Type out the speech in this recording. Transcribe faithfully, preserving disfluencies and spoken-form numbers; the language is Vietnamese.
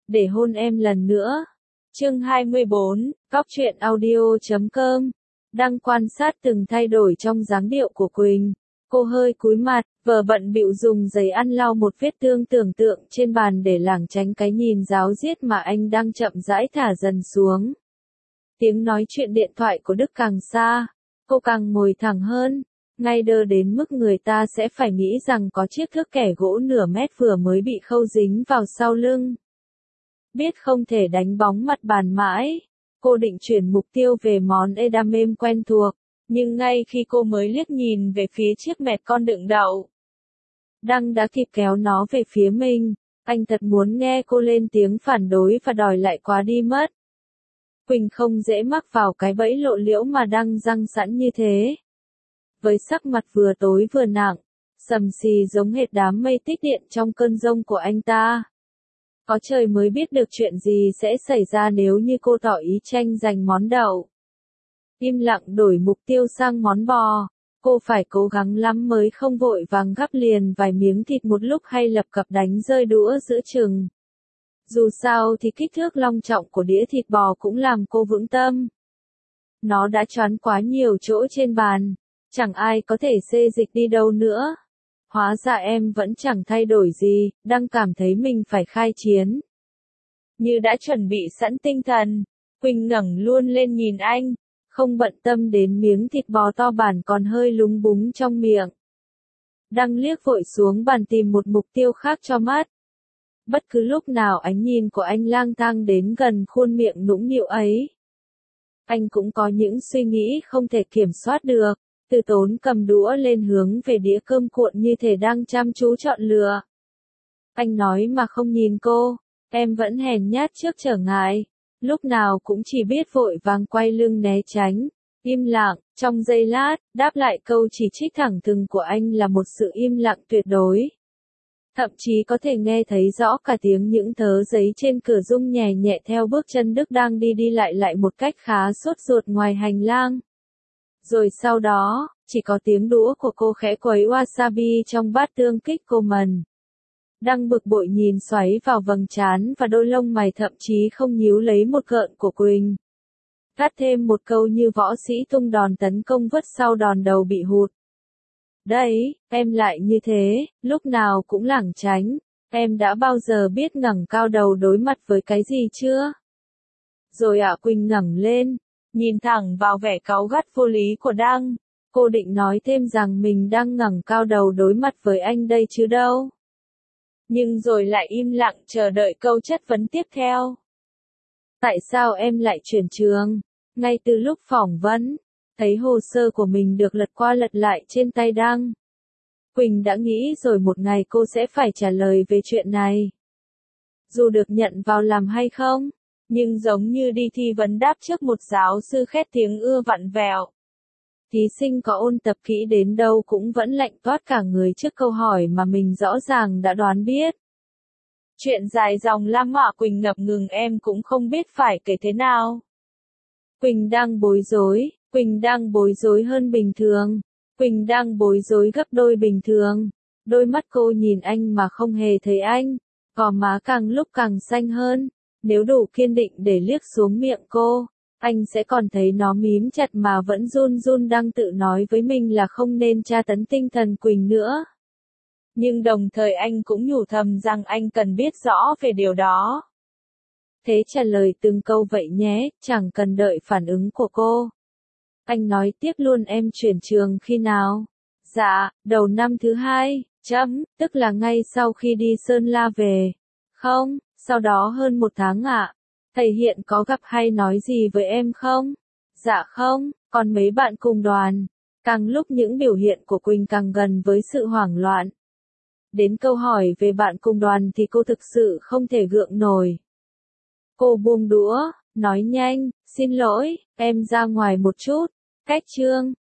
để hôn em lần nữa. Chương hai mươi bốn, Cóc truyện audio chấm com. Đang quan sát từng thay đổi trong dáng điệu của Quỳnh. Cô hơi cúi mặt, vờ bận bịu dùng giấy ăn lau một vết thương tưởng tượng trên bàn để lảng tránh cái nhìn ráo riết mà anh đang chậm rãi thả dần xuống. Tiếng nói chuyện điện thoại của Đức càng xa, cô càng ngồi thẳng hơn, ngay đơ đến mức người ta sẽ phải nghĩ rằng có chiếc thước kẻ gỗ nửa mét vừa mới bị khâu dính vào sau lưng. Biết không thể đánh bóng mặt bàn mãi, cô định chuyển mục tiêu về món edamame quen thuộc, nhưng ngay khi cô mới liếc nhìn về phía chiếc mẹt con đựng đậu, Đăng đã kịp kéo nó về phía mình. Anh thật muốn nghe cô lên tiếng phản đối và đòi lại quá đi mất. Quỳnh không dễ mắc vào cái bẫy lộ liễu mà Đăng răng sẵn như thế. Với sắc mặt vừa tối vừa nặng, sầm xì giống hệt đám mây tích điện trong cơn giông của anh ta. Có trời mới biết được chuyện gì sẽ xảy ra nếu như cô tỏ ý tranh giành món đậu. Im lặng đổi mục tiêu sang món bò, cô phải cố gắng lắm mới không vội vàng gắp liền vài miếng thịt một lúc hay lập cập đánh rơi đũa giữa chừng. Dù sao thì kích thước long trọng của đĩa thịt bò cũng làm cô vững tâm. Nó đã choán quá nhiều chỗ trên bàn, chẳng ai có thể xê dịch đi đâu nữa. Hóa ra em vẫn chẳng thay đổi gì, đang cảm thấy mình phải khai chiến. Như đã chuẩn bị sẵn tinh thần, Quỳnh ngẩng luôn lên nhìn anh, không bận tâm đến miếng thịt bò to bản còn hơi lúng búng trong miệng. Đăng liếc vội xuống bàn tìm một mục tiêu khác cho mắt. Bất cứ lúc nào ánh nhìn của anh lang thang đến gần khuôn miệng nũng nịu ấy, anh cũng có những suy nghĩ không thể kiểm soát được. Từ tốn cầm đũa lên hướng về đĩa cơm cuộn như thể đang chăm chú chọn lựa. Anh nói mà không nhìn cô, em vẫn hèn nhát trước trở ngại, lúc nào cũng chỉ biết vội vàng quay lưng né tránh, im lặng. Trong giây lát, đáp lại câu chỉ trích thẳng thừng của anh là một sự im lặng tuyệt đối. Thậm chí có thể nghe thấy rõ cả tiếng những tờ giấy trên cửa rung nhẹ nhẹ theo bước chân Đức đang đi đi lại lại một cách khá sốt ruột ngoài hành lang. Rồi sau đó, chỉ có tiếng đũa của cô khẽ quấy wasabi trong bát tương kích cô mần. Đăng bực bội nhìn xoáy vào vầng trán và đôi lông mày thậm chí không nhíu lấy một gợn của Quỳnh. Gắt thêm một câu như võ sĩ tung đòn tấn công vứt sau đòn đầu bị hụt. Đấy, em lại như thế, lúc nào cũng lảng tránh, em đã bao giờ biết ngẩng cao đầu đối mặt với cái gì chưa? Rồi ạ. Quỳnh ngẩng lên, nhìn thẳng vào vẻ cáu gắt vô lý của Đăng. Cô định nói thêm rằng mình đang ngẩng cao đầu đối mặt với anh đây chứ đâu. Nhưng rồi lại im lặng chờ đợi câu chất vấn tiếp theo. Tại sao em lại chuyển trường? Ngay từ lúc phỏng vấn, thấy hồ sơ của mình được lật qua lật lại trên tay Đăng, Quỳnh đã nghĩ rồi một ngày cô sẽ phải trả lời về chuyện này. Dù được nhận vào làm hay không, nhưng giống như đi thi vấn đáp trước một giáo sư khét tiếng ưa vặn vẹo. Thí sinh có ôn tập kỹ đến đâu cũng vẫn lạnh toát cả người trước câu hỏi mà mình rõ ràng đã đoán biết. Chuyện dài dòng lắm ạ. Quỳnh ngập ngừng, em cũng không biết phải kể thế nào. Quỳnh đang bối rối, Quỳnh đang bối rối hơn bình thường, Quỳnh đang bối rối gấp đôi bình thường. Đôi mắt cô nhìn anh mà không hề thấy anh, gò má càng lúc càng xanh hơn. Nếu đủ kiên định để liếc xuống miệng cô, anh sẽ còn thấy nó mím chặt mà vẫn run run đang tự nói với mình là không nên tra tấn tinh thần Quỳnh nữa. Nhưng đồng thời anh cũng nhủ thầm rằng anh cần biết rõ về điều đó. Thế trả lời từng câu vậy nhé, chẳng cần đợi phản ứng của cô. Anh nói tiếp luôn, em chuyển trường khi nào? Dạ, đầu năm thứ hai, chấm, tức là ngay sau khi đi Sơn La về. Không, sau đó hơn một tháng ạ. Thầy hiện có gặp hay nói gì với em không? Dạ không, còn mấy bạn cùng đoàn. Càng lúc những biểu hiện của Quỳnh càng gần với sự hoảng loạn. Đến câu hỏi về bạn cùng đoàn thì cô thực sự không thể gượng nổi. Cô buông đũa, nói nhanh, xin lỗi, em ra ngoài một chút. Cách chương,